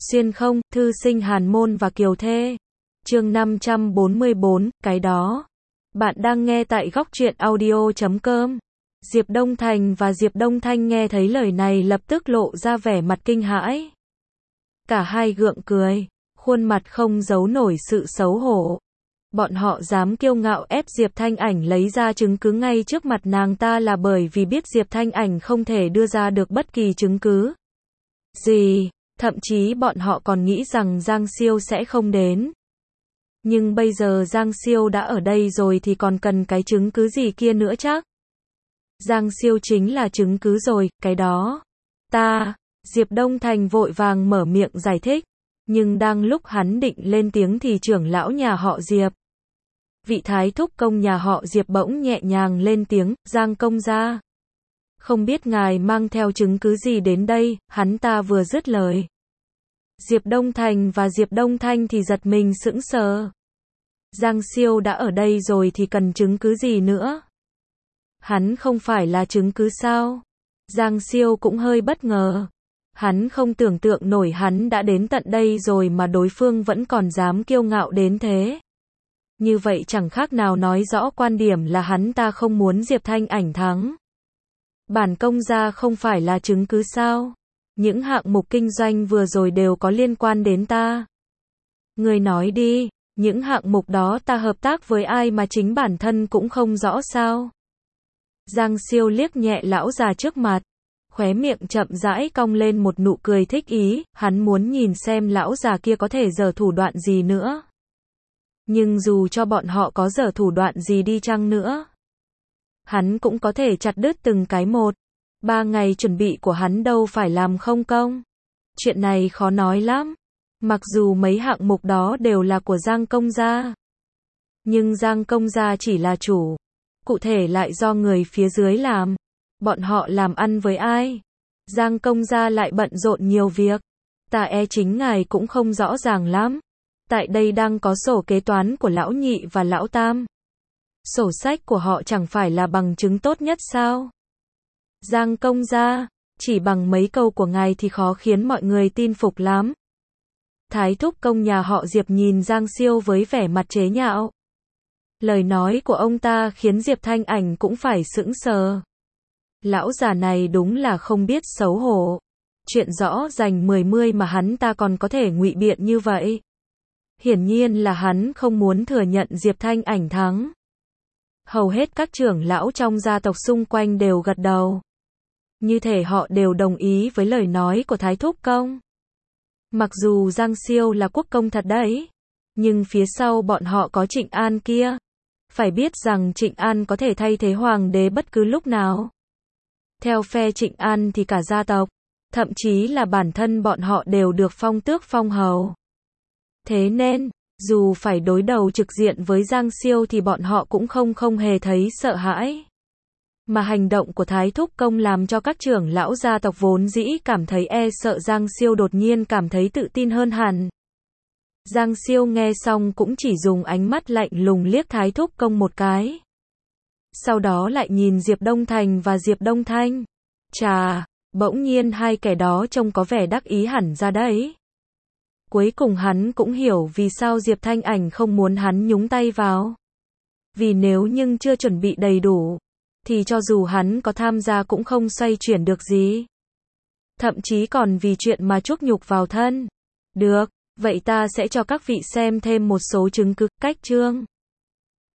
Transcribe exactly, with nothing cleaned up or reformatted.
Xuyên không, thư sinh Hàn Môn và Kiều Thê. Chương năm trăm bốn mươi bốn, cái đó. Bạn đang nghe tại góc truyện audio chấm com. Diệp Đông Thành và Diệp Đông Thanh nghe thấy lời này lập tức lộ ra vẻ mặt kinh hãi. Cả hai gượng cười, khuôn mặt không giấu nổi sự xấu hổ. Bọn họ dám kiêu ngạo ép Diệp Thanh Ảnh lấy ra chứng cứ ngay trước mặt nàng ta là bởi vì biết Diệp Thanh Ảnh không thể đưa ra được bất kỳ chứng cứ gì, thậm chí bọn họ còn nghĩ rằng Giang Siêu sẽ không đến. Nhưng bây giờ Giang Siêu đã ở đây rồi thì còn cần cái chứng cứ gì kia nữa chắc? Giang Siêu chính là chứng cứ rồi, cái đó. Ta, Diệp Đông Thành vội vàng mở miệng giải thích, nhưng đang lúc hắn định lên tiếng thì trưởng lão nhà họ Diệp, vị thái thúc công nhà họ Diệp bỗng nhẹ nhàng lên tiếng, Giang công gia. Không biết ngài mang theo chứng cứ gì đến đây, hắn ta vừa dứt lời. Diệp Đông Thành và Diệp Đông Thanh thì giật mình sững sờ. Giang Siêu đã ở đây rồi thì cần chứng cứ gì nữa? Hắn không phải là chứng cứ sao? Giang Siêu cũng hơi bất ngờ. Hắn không tưởng tượng nổi hắn đã đến tận đây rồi mà đối phương vẫn còn dám kiêu ngạo đến thế. Như vậy chẳng khác nào nói rõ quan điểm là hắn ta không muốn Diệp Thanh Ảnh thắng. Bản công gia không phải là chứng cứ sao? Những hạng mục kinh doanh vừa rồi đều có liên quan đến ta. Người nói đi, những hạng mục đó ta hợp tác với ai mà chính bản thân cũng không rõ sao? Giang Siêu liếc nhẹ lão già trước mặt, khóe miệng chậm rãi cong lên một nụ cười thích ý, hắn muốn nhìn xem lão già kia có thể giở thủ đoạn gì nữa. Nhưng dù cho bọn họ có giở thủ đoạn gì đi chăng nữa, hắn cũng có thể chặt đứt từng cái một. Ba ngày chuẩn bị của hắn đâu phải làm không công. Chuyện này khó nói lắm. Mặc dù mấy hạng mục đó đều là của Giang công gia, nhưng Giang công gia chỉ là chủ, cụ thể lại do người phía dưới làm. Bọn họ làm ăn với ai? Giang công gia lại bận rộn nhiều việc. Ta e chính ngài cũng không rõ ràng lắm. Tại đây đang có sổ kế toán của lão nhị và lão tam. Sổ sách của họ chẳng phải là bằng chứng tốt nhất sao? Giang công gia, chỉ bằng mấy câu của ngài thì khó khiến mọi người tin phục lắm. Thái thúc công nhà họ Diệp nhìn Giang Siêu với vẻ mặt chế nhạo. Lời nói của ông ta khiến Diệp Thanh Ảnh cũng phải sững sờ. Lão già này đúng là không biết xấu hổ. Chuyện rõ rành mười mươi mà hắn ta còn có thể ngụy biện như vậy. Hiển nhiên là hắn không muốn thừa nhận Diệp Thanh Ảnh thắng. Hầu hết các trưởng lão trong gia tộc xung quanh đều gật đầu. Như thể họ đều đồng ý với lời nói của Thái thúc công. Mặc dù Giang Siêu là quốc công thật đấy, nhưng phía sau bọn họ có Trịnh An kia. Phải biết rằng Trịnh An có thể thay thế hoàng đế bất cứ lúc nào. Theo phe Trịnh An thì cả gia tộc, thậm chí là bản thân bọn họ đều được phong tước phong hầu. Thế nên, dù phải đối đầu trực diện với Giang Siêu thì bọn họ cũng không không hề thấy sợ hãi. Mà hành động của Thái thúc công làm cho các trưởng lão gia tộc vốn dĩ cảm thấy e sợ Giang Siêu đột nhiên cảm thấy tự tin hơn hẳn. Giang Siêu nghe xong cũng chỉ dùng ánh mắt lạnh lùng liếc Thái thúc công một cái. Sau đó lại nhìn Diệp Đông Thành và Diệp Đông Thanh. Chà, bỗng nhiên hai kẻ đó trông có vẻ đắc ý hẳn ra đấy. Cuối cùng hắn cũng hiểu vì sao Diệp Thanh Ảnh không muốn hắn nhúng tay vào. Vì nếu nhưng chưa chuẩn bị đầy đủ, thì cho dù hắn có tham gia cũng không xoay chuyển được gì. Thậm chí còn vì chuyện mà chuốc nhục vào thân. Được, vậy ta sẽ cho các vị xem thêm một số chứng cứ, cách chương.